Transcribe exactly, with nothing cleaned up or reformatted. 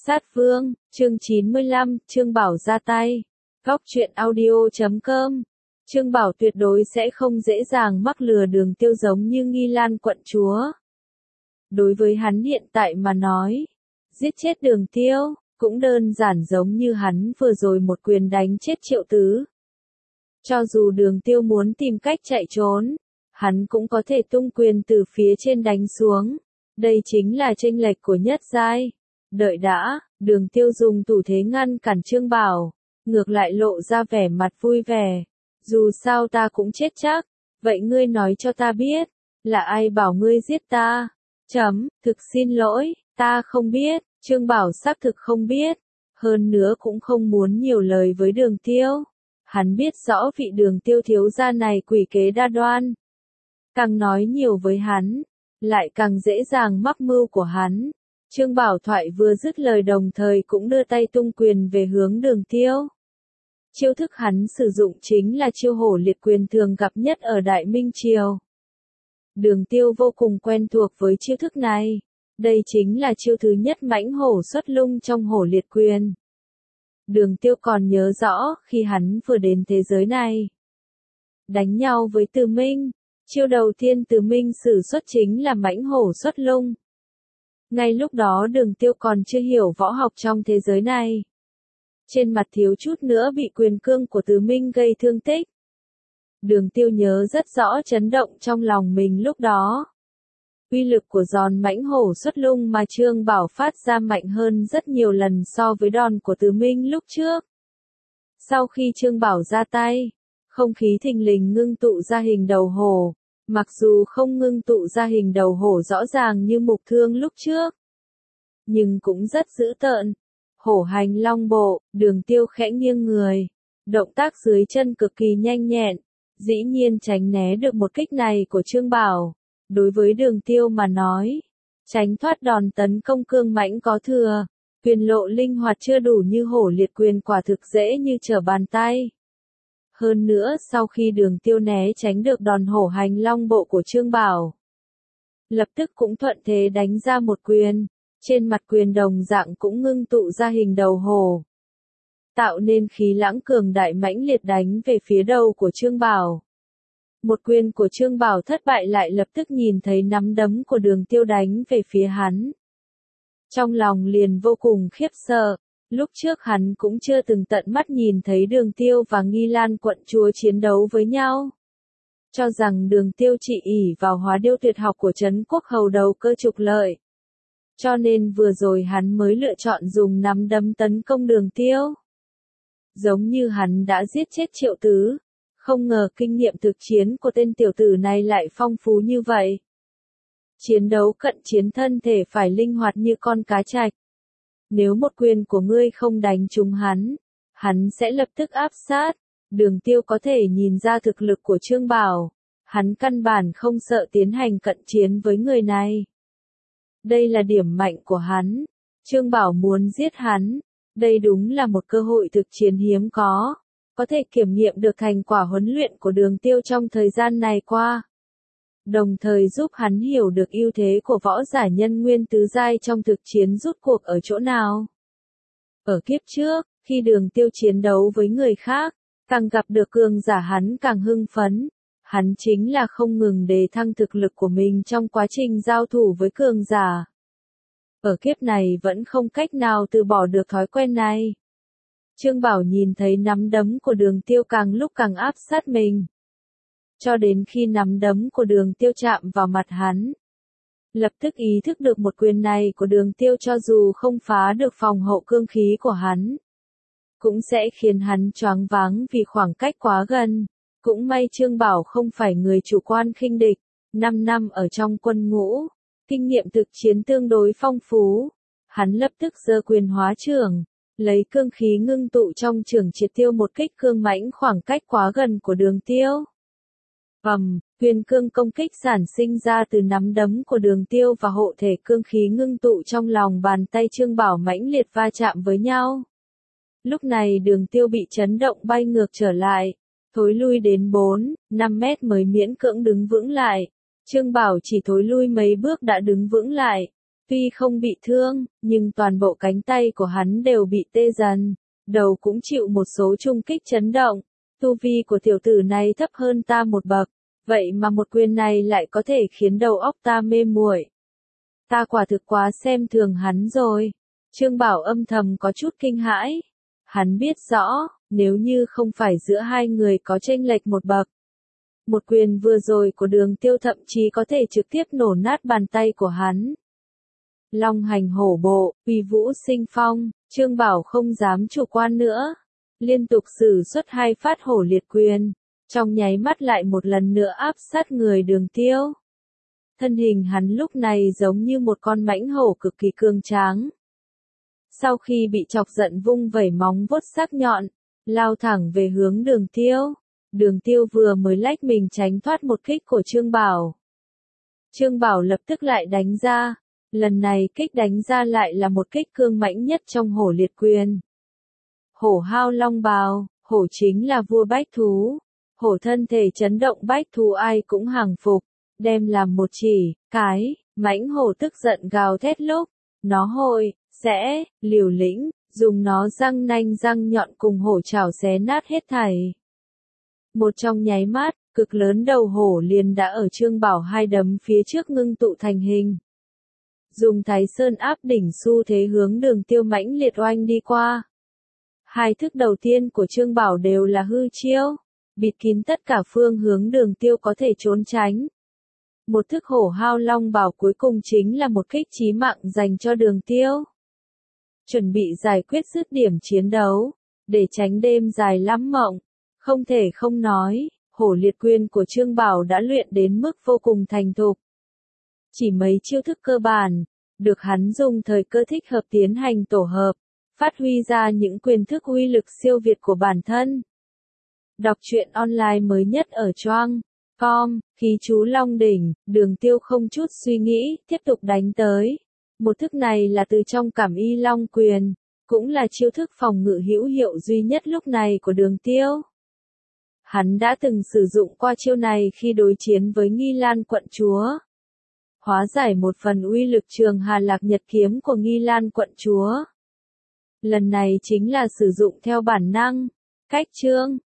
Sát Vương, chương chín mươi lăm, Trương Bảo ra tay. Góc truyện audio chấm com. Trương Bảo tuyệt đối sẽ không dễ dàng mắc lừa Đường Tiêu giống như Nghi Lan quận chúa. Đối với hắn hiện tại mà nói, giết chết Đường Tiêu, cũng đơn giản giống như hắn vừa rồi một quyền đánh chết Triệu Tứ. Cho dù Đường Tiêu muốn tìm cách chạy trốn, hắn cũng có thể tung quyền từ phía trên đánh xuống. Đây chính là chênh lệch của nhất giai. Đợi đã, Đường Tiêu dùng thủ thế ngăn cản Trương Bảo, ngược lại lộ ra vẻ mặt vui vẻ. Dù sao ta cũng chết chắc, vậy ngươi nói cho ta biết, là ai bảo ngươi giết ta? Chấm, thực xin lỗi, ta không biết. Trương Bảo xác thực không biết, hơn nữa cũng không muốn nhiều lời với Đường Tiêu. Hắn biết rõ vị Đường Tiêu thiếu gia này quỷ kế đa đoan. Càng nói nhiều với hắn, lại càng dễ dàng mắc mưu của hắn. Trương Bảo thoại vừa dứt lời đồng thời cũng đưa tay tung quyền về hướng Đường Tiêu. Chiêu thức hắn sử dụng chính là chiêu hổ liệt quyền thường gặp nhất ở Đại Minh Triều. Đường Tiêu vô cùng quen thuộc với chiêu thức này. Đây chính là chiêu thứ nhất mãnh hổ xuất lung trong hổ liệt quyền. Đường Tiêu còn nhớ rõ khi hắn vừa đến thế giới này. Đánh nhau với Từ Minh, chiêu đầu tiên Từ Minh sử xuất chính là mãnh hổ xuất lung. Ngay lúc đó Đường Tiêu còn chưa hiểu võ học trong thế giới này. Trên mặt thiếu chút nữa bị quyền cương của Từ Minh gây thương tích. Đường Tiêu nhớ rất rõ chấn động trong lòng mình lúc đó. Uy lực của giòn mãnh hổ xuất lung mà Trương Bảo phát ra mạnh hơn rất nhiều lần so với đòn của Từ Minh lúc trước. Sau khi Trương Bảo ra tay, không khí thình lình ngưng tụ ra hình đầu hổ. Mặc dù không ngưng tụ ra hình đầu hổ rõ ràng như mục thương lúc trước, nhưng cũng rất dữ tợn. Hổ hành long bộ, Đường Tiêu khẽ nghiêng người. Động tác dưới chân cực kỳ nhanh nhẹn, dĩ nhiên tránh né được một kích này của Trương Bảo. Đối với Đường Tiêu mà nói, tránh thoát đòn tấn công cương mãnh có thừa, quyền lộ linh hoạt chưa đủ như hổ liệt quyền quả thực dễ như trở bàn tay. Hơn nữa sau khi Đường Tiêu né tránh được đòn hổ hành long bộ của Trương Bảo, lập tức cũng thuận thế đánh ra một quyền, trên mặt quyền đồng dạng cũng ngưng tụ ra hình đầu hổ, tạo nên khí lãng cường đại mãnh liệt đánh về phía đầu của Trương Bảo. Một quyền của Trương Bảo thất bại lại lập tức nhìn thấy nắm đấm của Đường Tiêu đánh về phía hắn. Trong lòng liền vô cùng khiếp sợ. Lúc trước hắn cũng chưa từng tận mắt nhìn thấy Đường Tiêu và Nghi Lan quận chúa chiến đấu với nhau. Cho rằng Đường Tiêu chỉ ỷ vào hóa điêu tuyệt học của Trấn Quốc hầu đầu cơ trục lợi. Cho nên vừa rồi hắn mới lựa chọn dùng nắm đấm tấn công Đường Tiêu. Giống như hắn đã giết chết Triệu Tứ. Không ngờ kinh nghiệm thực chiến của tên tiểu tử này lại phong phú như vậy. Chiến đấu cận chiến thân thể phải linh hoạt như con cá trạch. Nếu một quyền của ngươi không đánh trúng hắn, hắn sẽ lập tức áp sát. Đường Tiêu có thể nhìn ra thực lực của Trương Bảo. Hắn căn bản không sợ tiến hành cận chiến với người này. Đây là điểm mạnh của hắn. Trương Bảo muốn giết hắn. Đây đúng là một cơ hội thực chiến hiếm có. Có thể kiểm nghiệm được thành quả huấn luyện của Đường Tiêu trong thời gian này qua. Đồng thời giúp hắn hiểu được ưu thế của võ giả nhân nguyên tứ giai trong thực chiến rút cuộc ở chỗ nào. Ở kiếp trước, khi Đường Tiêu chiến đấu với người khác, càng gặp được cường giả hắn càng hưng phấn. Hắn chính là không ngừng đề thăng thực lực của mình trong quá trình giao thủ với cường giả. Ở kiếp này vẫn không cách nào từ bỏ được thói quen này. Trương Bảo nhìn thấy nắm đấm của Đường Tiêu càng lúc càng áp sát mình. Cho đến khi nắm đấm của Đường Tiêu chạm vào mặt hắn. Lập tức ý thức được một quyền này của Đường Tiêu cho dù không phá được phòng hậu cương khí của hắn, cũng sẽ khiến hắn choáng váng vì khoảng cách quá gần. Cũng may Trương Bảo không phải người chủ quan khinh địch, năm năm ở trong quân ngũ, kinh nghiệm thực chiến tương đối phong phú. Hắn lập tức giơ quyền hóa trưởng, lấy cương khí ngưng tụ trong trưởng triệt tiêu một kích cương mãnh khoảng cách quá gần của Đường Tiêu. Ầm, quyền cương công kích sản sinh ra từ nắm đấm của Đường Tiêu và hộ thể cương khí ngưng tụ trong lòng bàn tay Trương Bảo mãnh liệt va chạm với nhau. Lúc này Đường Tiêu bị chấn động bay ngược trở lại, thối lui đến bốn, năm mét mới miễn cưỡng đứng vững lại. Trương Bảo chỉ thối lui mấy bước đã đứng vững lại. Tuy không bị thương, nhưng toàn bộ cánh tay của hắn đều bị tê dần, đầu cũng chịu một số trung kích chấn động. Tu vi của tiểu tử này thấp hơn ta một bậc, vậy mà một quyền này lại có thể khiến đầu óc ta mê muội. Ta quả thực quá xem thường hắn rồi. Trương Bảo âm thầm có chút kinh hãi. Hắn biết rõ, nếu như không phải giữa hai người có chênh lệch một bậc, một quyền vừa rồi của Đường Tiêu thậm chí có thể trực tiếp nổ nát bàn tay của hắn. Long hành hổ bộ, uy vũ sinh phong, Trương Bảo không dám chủ quan nữa. Liên tục sử xuất hai phát hổ liệt quyền, trong nháy mắt lại một lần nữa áp sát người Đường Tiêu. Thân hình hắn lúc này giống như một con mãnh hổ cực kỳ cường tráng. Sau khi bị chọc giận vung vẩy móng vuốt sắc nhọn, lao thẳng về hướng Đường Tiêu. Đường Tiêu vừa mới lách mình tránh thoát một kích của Trương Bảo. Trương Bảo lập tức lại đánh ra. Lần này kích đánh ra lại là một kích cương mãnh nhất trong hổ liệt quyền. Hổ hao long bào, hổ chính là vua bách thú. Hổ thân thể chấn động bách thú ai cũng hàng phục, đem làm một chỉ, cái, mãnh hổ tức giận gào thét lúc. Nó hội, sẽ, liều lĩnh, dùng nó răng nanh răng nhọn cùng hổ chảo xé nát hết thảy. Một trong nháy mắt, cực lớn đầu hổ liền đã ở Trương Bảo hai đấm phía trước ngưng tụ thành hình. Dùng Thái Sơn áp đỉnh xu thế hướng Đường Tiêu mãnh liệt oanh đi qua. Hai thức đầu tiên của Trương Bảo đều là hư chiêu, bịt kín tất cả phương hướng Đường Tiêu có thể trốn tránh. Một thức hổ hao long bảo cuối cùng chính là một kích chí mạng dành cho Đường Tiêu. Chuẩn bị giải quyết dứt điểm chiến đấu, để tránh đêm dài lắm mộng. Không thể không nói, hổ liệt quyền của Trương Bảo đã luyện đến mức vô cùng thành thục. Chỉ mấy chiêu thức cơ bản, được hắn dùng thời cơ thích hợp tiến hành tổ hợp, phát huy ra những quyền thức uy lực siêu việt của bản thân. Đọc truyện online mới nhất ở choang chấm com, khí chú Long Đỉnh, Đường Tiêu không chút suy nghĩ, tiếp tục đánh tới. Một thức này là từ trong Cảm Y Long Quyền, cũng là chiêu thức phòng ngự hữu hiệu duy nhất lúc này của Đường Tiêu. Hắn đã từng sử dụng qua chiêu này khi đối chiến với Nghi Lan quận chúa. Hóa giải một phần uy lực Trường Hà Lạc Nhật kiếm của Nghi Lan quận chúa. Lần này chính là sử dụng theo bản năng. Cách chương,